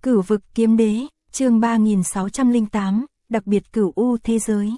Cửu vực kiếm đế, chương 3608, đặc biệt cửu u thế giới.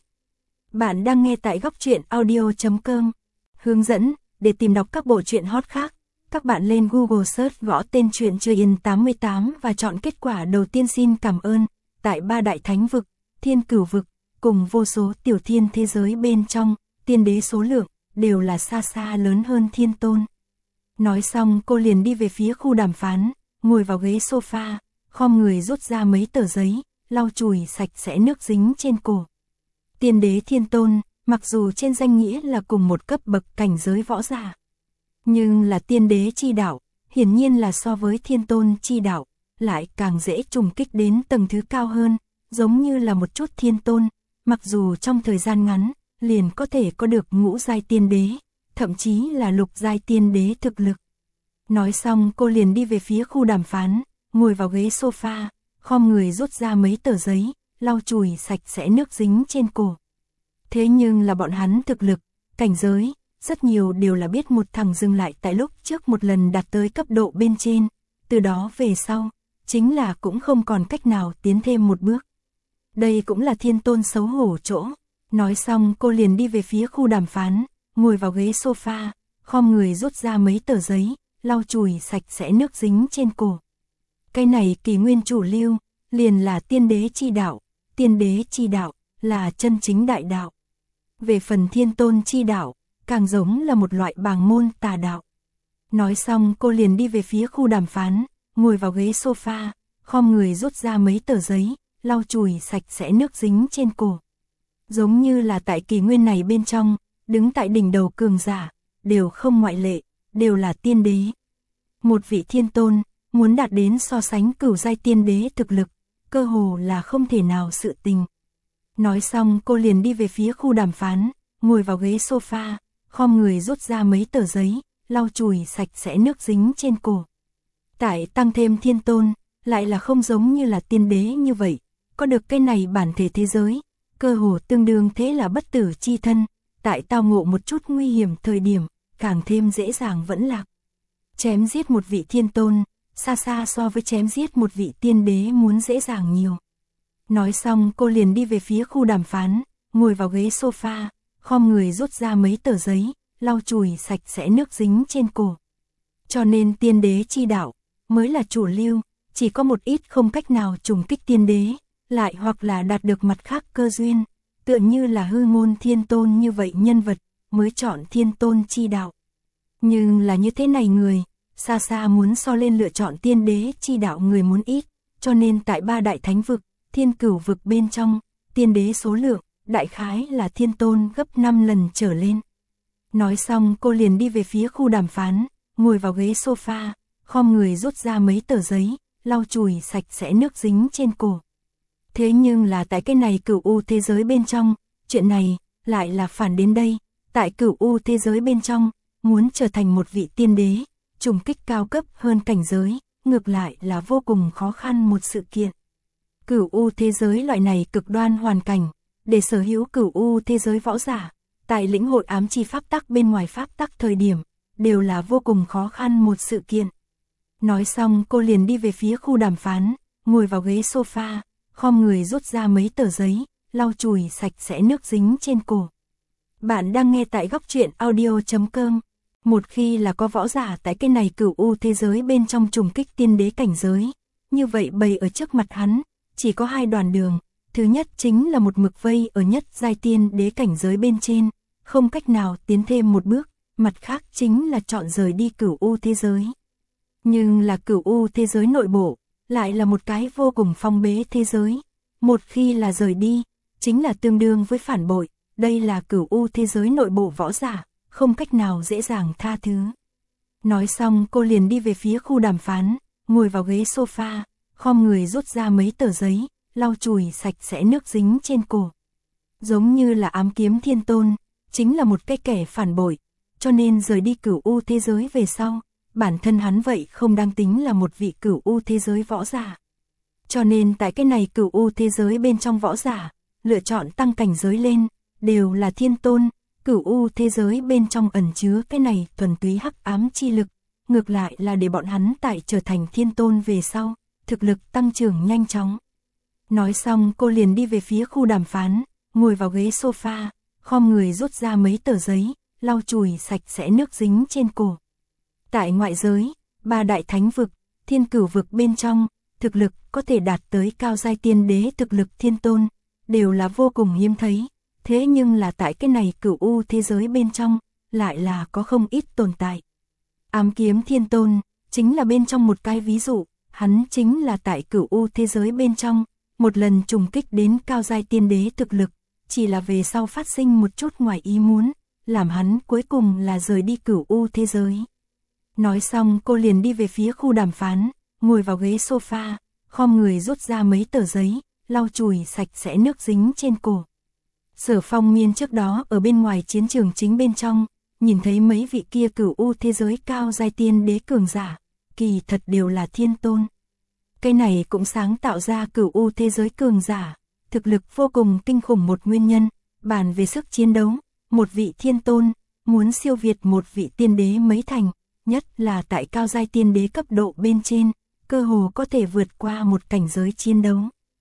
Bạn đang nghe tại góc truyện audio.com. Hướng dẫn, để tìm đọc các bộ truyện hot khác, các bạn lên Google search gõ tên truyện Chưa Yên 88 và chọn kết quả đầu tiên. Xin cảm ơn. Tại ba đại thánh vực, thiên cửu vực, cùng vô số tiểu thiên thế giới bên trong, tiên đế số lượng, đều là xa xa lớn hơn thiên tôn. Nói xong cô liền đi về phía khu đàm phán, ngồi vào ghế sofa, khom người rút ra mấy tờ giấy, lau chùi sạch sẽ nước dính trên cổ. Tiên đế thiên tôn, mặc dù trên danh nghĩa là cùng một cấp bậc cảnh giới võ giả, nhưng là tiên đế chi đạo, hiển nhiên là so với thiên tôn chi đạo, lại càng dễ trùng kích đến tầng thứ cao hơn, giống như là một chút thiên tôn, mặc dù trong thời gian ngắn, liền có thể có được ngũ giai tiên đế, thậm chí là lục giai tiên đế thực lực. Nói xong cô liền đi về phía khu đàm phán, ngồi vào ghế sofa, khom người rút ra mấy tờ giấy, lau chùi sạch sẽ nước dính trên cổ. Thế nhưng là bọn hắn thực lực, cảnh giới, rất nhiều đều là biết một thằng dừng lại tại lúc trước một lần đạt tới cấp độ bên trên, từ đó về sau, chính là cũng không còn cách nào tiến thêm một bước. Đây cũng là thiên tôn xấu hổ chỗ. Nói xong cô liền đi về phía khu đàm phán, ngồi vào ghế sofa, khom người rút ra mấy tờ giấy, lau chùi sạch sẽ nước dính trên cổ. Cái này kỷ nguyên chủ lưu, liền là tiên đế chi đạo, tiên đế chi đạo, là chân chính đại đạo. Về phần thiên tôn chi đạo, càng giống là một loại bàng môn tà đạo. Nói xong cô liền đi về phía khu đàm phán, ngồi vào ghế sofa, khom người rút ra mấy tờ giấy, lau chùi sạch sẽ nước dính trên cổ. Giống như là tại kỷ nguyên này bên trong, đứng tại đỉnh đầu cường giả, đều không ngoại lệ, đều là tiên đế. Một vị thiên tôn, muốn đạt đến so sánh cửu giai tiên đế thực lực, cơ hồ là không thể nào sự tình. Nói xong cô liền đi về phía khu đàm phán, ngồi vào ghế sofa, khom người rút ra mấy tờ giấy, lau chùi sạch sẽ nước dính trên cổ. Tại tăng thêm thiên tôn, lại là không giống như là tiên đế như vậy, có được cái này bản thể thế giới, cơ hồ tương đương thế là bất tử chi thân, tại tao ngộ một chút nguy hiểm thời điểm, càng thêm dễ dàng vẫn lạc. Chém giết một vị thiên tôn, xa xa so với chém giết một vị tiên đế muốn dễ dàng nhiều. Nói xong cô liền đi về phía khu đàm phán, ngồi vào ghế sofa, khom người rút ra mấy tờ giấy, lau chùi sạch sẽ nước dính trên cổ. Cho nên tiên đế chi đạo, mới là chủ lưu, chỉ có một ít không cách nào trùng kích tiên đế, lại hoặc là đạt được mặt khác cơ duyên, tựa như là hư ngôn thiên tôn như vậy nhân vật, mới chọn thiên tôn chi đạo. Nhưng là như thế này người, xa xa muốn so lên lựa chọn tiên đế chi đạo người muốn ít, cho nên tại ba đại thánh vực, thiên cửu vực bên trong, tiên đế số lượng, đại khái là thiên tôn gấp 5 lần trở lên. Nói xong cô liền đi về phía khu đàm phán, ngồi vào ghế sofa, khom người rút ra mấy tờ giấy, lau chùi sạch sẽ nước dính trên cổ. Thế nhưng là tại cái này cửu u thế giới bên trong, chuyện này, lại là phản đến đây, tại cửu u thế giới bên trong, muốn trở thành một vị tiên đế, trùng kích cao cấp hơn cảnh giới, ngược lại là vô cùng khó khăn một sự kiện. Cửu u thế giới loại này cực đoan hoàn cảnh, để sở hữu cửu u thế giới võ giả, tại lĩnh hội ám chi pháp tắc bên ngoài pháp tắc thời điểm, đều là vô cùng khó khăn một sự kiện. Nói xong cô liền đi về phía khu đàm phán, ngồi vào ghế sofa, khom người rút ra mấy tờ giấy, lau chùi sạch sẽ nước dính trên cổ. Bạn đang nghe tại góc truyện audio.com. Một khi là có võ giả tại cái này cửu u thế giới bên trong trùng kích tiên đế cảnh giới, như vậy bày ở trước mặt hắn, chỉ có hai đoạn đường. Thứ nhất chính là một mực vây ở nhất giai tiên đế cảnh giới bên trên, không cách nào tiến thêm một bước, mặt khác chính là chọn rời đi cửu u thế giới. Nhưng là cửu u thế giới nội bộ, lại là một cái vô cùng phong bế thế giới. Một khi là rời đi, chính là tương đương với phản bội, đây là cửu u thế giới nội bộ võ giả, không cách nào dễ dàng tha thứ. Nói xong cô liền đi về phía khu đàm phán, ngồi vào ghế sofa, khom người rút ra mấy tờ giấy, lau chùi sạch sẽ nước dính trên cổ. Giống như là ám kiếm thiên tôn, chính là một cái kẻ phản bội, cho nên rời đi cửu u thế giới về sau, bản thân hắn vậy không đang tính là một vị cửu u thế giới võ giả. Cho nên tại cái này cửu u thế giới bên trong võ giả, lựa chọn tăng cảnh giới lên, đều là thiên tôn, cửu u thế giới bên trong ẩn chứa cái này thuần túy hắc ám chi lực, ngược lại là để bọn hắn tại trở thành thiên tôn về sau, thực lực tăng trưởng nhanh chóng. Nói xong cô liền đi về phía khu đàm phán, ngồi vào ghế sofa, khom người rút ra mấy tờ giấy, lau chùi sạch sẽ nước dính trên cổ. Tại ngoại giới, 3 đại thánh vực, thiên cửu vực bên trong, thực lực có thể đạt tới cao giai tiên đế thực lực thiên tôn, đều là vô cùng hiếm thấy. Thế nhưng là tại cái này cửu u thế giới bên trong, lại là có không ít tồn tại. Ám kiếm thiên tôn, chính là bên trong một cái ví dụ, hắn chính là tại cửu u thế giới bên trong, một lần trùng kích đến cao giai tiên đế thực lực, chỉ là về sau phát sinh một chút ngoài ý muốn, làm hắn cuối cùng là rời đi cửu u thế giới. Nói xong cô liền đi về phía khu đàm phán, ngồi vào ghế sofa, khom người rút ra mấy tờ giấy, lau chùi sạch sẽ nước dính trên cổ. Sở Phong Miên trước đó ở bên ngoài chiến trường chính bên trong, nhìn thấy mấy vị kia cửu u thế giới cao giai tiên đế cường giả, kỳ thật đều là thiên tôn. Cái này cũng sáng tạo ra cửu u thế giới cường giả, thực lực vô cùng kinh khủng một nguyên nhân, bàn về sức chiến đấu, một vị thiên tôn, muốn siêu việt một vị tiên đế mấy thành, nhất là tại cao giai tiên đế cấp độ bên trên, cơ hồ có thể vượt qua một cảnh giới chiến đấu.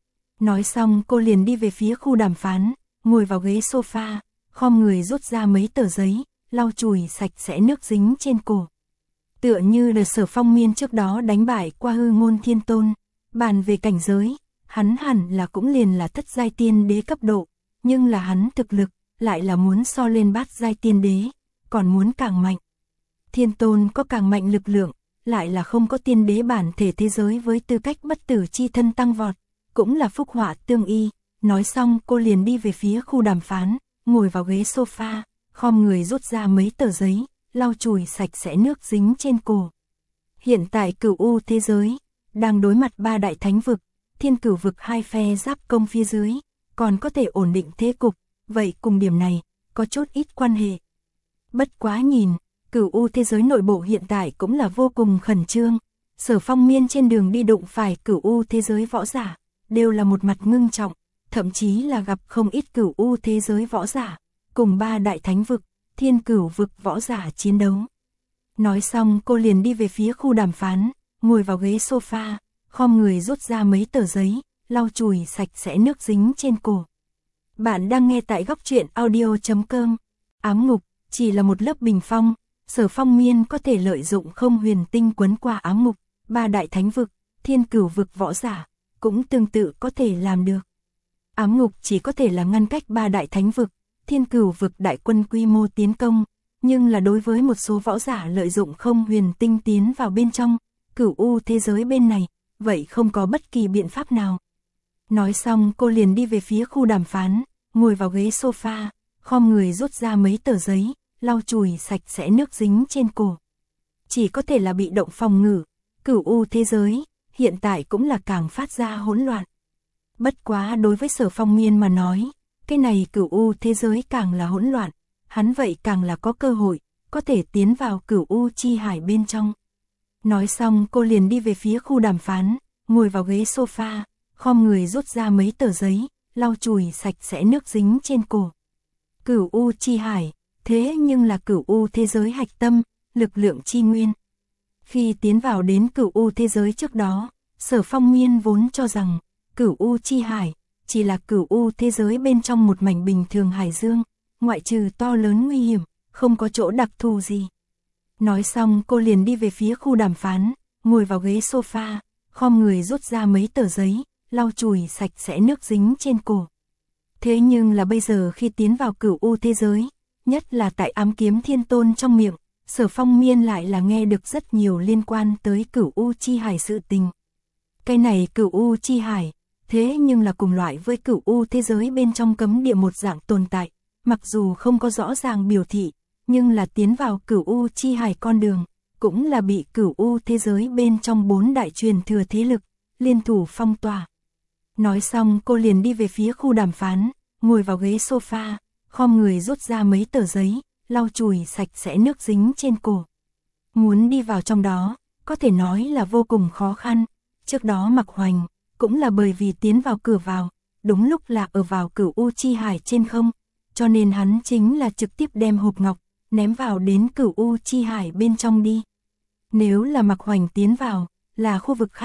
Nói xong cô liền đi về phía khu đàm phán, ngồi vào ghế sofa, khom người rút ra mấy tờ giấy, lau chùi sạch sẽ nước dính trên cổ. Tựa như là Sở Phong Miên trước đó đánh bại qua hư ngôn thiên tôn, bàn về cảnh giới, hắn hẳn là cũng liền là thất giai tiên đế cấp độ, nhưng là hắn thực lực, lại là muốn so lên bát giai tiên đế, còn muốn càng mạnh. Thiên tôn có càng mạnh lực lượng, lại là không có tiên đế bản thể thế giới với tư cách bất tử chi thân tăng vọt, cũng là phúc họa tương y. Nói xong cô liền đi về phía khu đàm phán, ngồi vào ghế sofa, khom người rút ra mấy tờ giấy, lau chùi sạch sẽ nước dính trên cổ. Hiện tại cửu u thế giới, đang đối mặt 3 đại thánh vực, thiên cửu vực 2 phe giáp công phía dưới, còn có thể ổn định thế cục, vậy cùng điểm này, có chút ít quan hệ. Bất quá nhìn, cửu u thế giới nội bộ hiện tại cũng là vô cùng khẩn trương, Sở Phong Miên trên đường đi đụng phải cửu u thế giới võ giả, đều là một mặt ngưng trọng, thậm chí là gặp không ít cửu u thế giới võ giả, cùng 3 đại thánh vực, thiên cửu vực võ giả chiến đấu. Nói xong cô liền đi về phía khu đàm phán, ngồi vào ghế sofa, khom người rút ra mấy tờ giấy, lau chùi sạch sẽ nước dính trên cổ. Bạn đang nghe tại góc truyện audio.com. Ám ngục, chỉ là một lớp bình phong, Sở Phong Miên có thể lợi dụng không huyền tinh quấn qua ám ngục, 3 đại thánh vực, thiên cửu vực võ giả, cũng tương tự có thể làm được. Ám ngục chỉ có thể là ngăn cách 3 đại thánh vực, thiên cửu vực đại quân quy mô tiến công, nhưng là đối với một số võ giả lợi dụng không huyền tinh tiến vào bên trong, cửu u thế giới bên này, vậy không có bất kỳ biện pháp nào. Nói xong cô liền đi về phía khu đàm phán, ngồi vào ghế sofa, khom người rút ra mấy tờ giấy, lau chùi sạch sẽ nước dính trên cổ. Chỉ có thể là bị động phòng ngự, cửu u thế giới, hiện tại cũng là càng phát ra hỗn loạn. Bất quá đối với Sở Phong Miên mà nói, cái này cửu u thế giới càng là hỗn loạn, hắn vậy càng là có cơ hội, có thể tiến vào cửu u chi hải bên trong. Nói xong cô liền đi về phía khu đàm phán, ngồi vào ghế sofa, khom người rút ra mấy tờ giấy, lau chùi sạch sẽ nước dính trên cổ. Cửu u chi hải, thế nhưng là cửu u thế giới hạch tâm, lực lượng chi nguyên. Khi tiến vào đến cửu u thế giới trước đó, Sở Phong Miên vốn cho rằng, cửu u chi hải, chỉ là cửu u thế giới bên trong một mảnh bình thường hải dương, ngoại trừ to lớn nguy hiểm, không có chỗ đặc thù gì. Nói xong cô liền đi về phía khu đàm phán, ngồi vào ghế sofa, khom người rút ra mấy tờ giấy, lau chùi sạch sẽ nước dính trên cổ. Thế nhưng là bây giờ khi tiến vào cửu u thế giới, nhất là tại ám kiếm thiên tôn trong miệng, Sở Phong Miên lại là nghe được rất nhiều liên quan tới cửu u chi hải sự tình. Cái này cửu u chi hải, thế nhưng là cùng loại với cửu u thế giới bên trong cấm địa một dạng tồn tại, mặc dù không có rõ ràng biểu thị, nhưng là tiến vào cửu u chi hải con đường, cũng là bị cửu u thế giới bên trong 4 đại truyền thừa thế lực, liên thủ phong tỏa. Nói xong cô liền đi về phía khu đàm phán, ngồi vào ghế sofa, khom người rút ra mấy tờ giấy, lau chùi sạch sẽ nước dính trên cổ. Muốn đi vào trong đó, có thể nói là vô cùng khó khăn, trước đó Mạc Hoành, cũng là bởi vì tiến vào cửa vào, đúng lúc là ở vào cửu u chi hải trên không, cho nên hắn chính là trực tiếp đem hộp ngọc, ném vào đến cửu u chi hải bên trong đi. Nếu là Mạc Hoành tiến vào, là khu vực khác,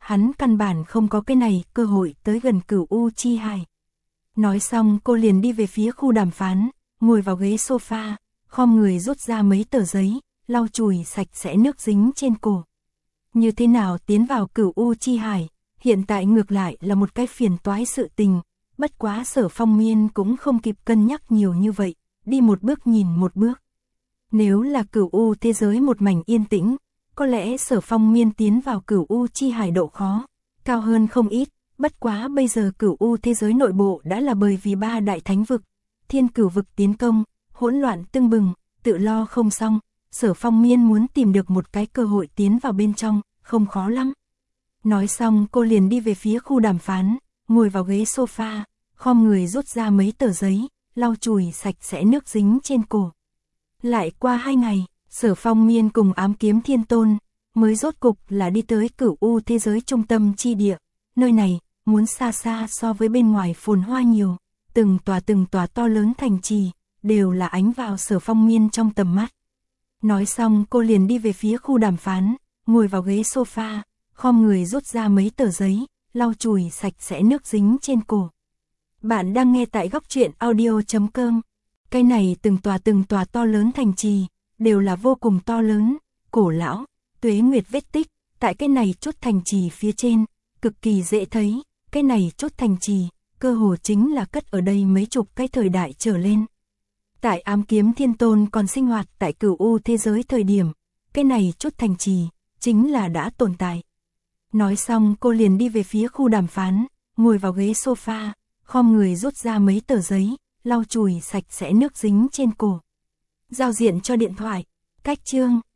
hắn căn bản không có cái này cơ hội tới gần Cửu U Chi Hải. Nói xong cô liền đi về phía khu đàm phán, ngồi vào ghế sofa, khom người rút ra mấy tờ giấy, lau chùi sạch sẽ nước dính trên cổ. Như thế nào tiến vào Cửu U Chi Hải, hiện tại ngược lại là một cái phiền toái sự tình, bất quá Sở Phong Miên cũng không kịp cân nhắc nhiều như vậy, đi một bước nhìn một bước. Nếu là Cửu U thế giới một mảnh yên tĩnh, có lẽ Sở Phong Miên tiến vào Cửu U Chi Hải độ khó cao hơn không ít, bất quá bây giờ Cửu U thế giới nội bộ đã là bởi vì 3 đại thánh vực, Thiên Cửu vực tiến công, hỗn loạn tưng bừng, tự lo không xong, Sở Phong Miên muốn tìm được một cái cơ hội tiến vào bên trong, không khó lắm. Nói xong cô liền đi về phía khu đàm phán, ngồi vào ghế sofa, khom người rút ra mấy tờ giấy, lau chùi sạch sẽ nước dính trên cổ. Lại qua 2 ngày, Sở Phong Miên cùng Ám Kiếm Thiên Tôn mới rốt cục là đi tới Cửu U thế giới trung tâm chi địa. Nơi này muốn xa xa so với bên ngoài phồn hoa nhiều, từng tòa to lớn thành trì đều là ánh vào Sở Phong Miên trong tầm mắt. Nói xong cô liền đi về phía khu đàm phán, ngồi vào ghế sofa, khom người rút ra mấy tờ giấy, lau chùi sạch sẽ nước dính trên cổ. Bạn đang nghe tại Góc Truyện Audio.com. Cái này từng tòa to lớn thành trì đều là vô cùng to lớn, cổ lão, tuế nguyệt vết tích, tại cái này chút thành trì phía trên, cực kỳ dễ thấy, cái này chút thành trì, cơ hồ chính là cất ở đây mấy chục cái thời đại trở lên. Tại Ám Kiếm Thiên Tôn còn sinh hoạt tại Cửu U thế giới thời điểm, cái này chút thành trì, chính là đã tồn tại. Nói xong cô liền đi về phía khu đàm phán, ngồi vào ghế sofa, khom người rút ra mấy tờ giấy, lau chùi sạch sẽ nước dính trên cổ. Giao diện cho điện thoại, cách chương.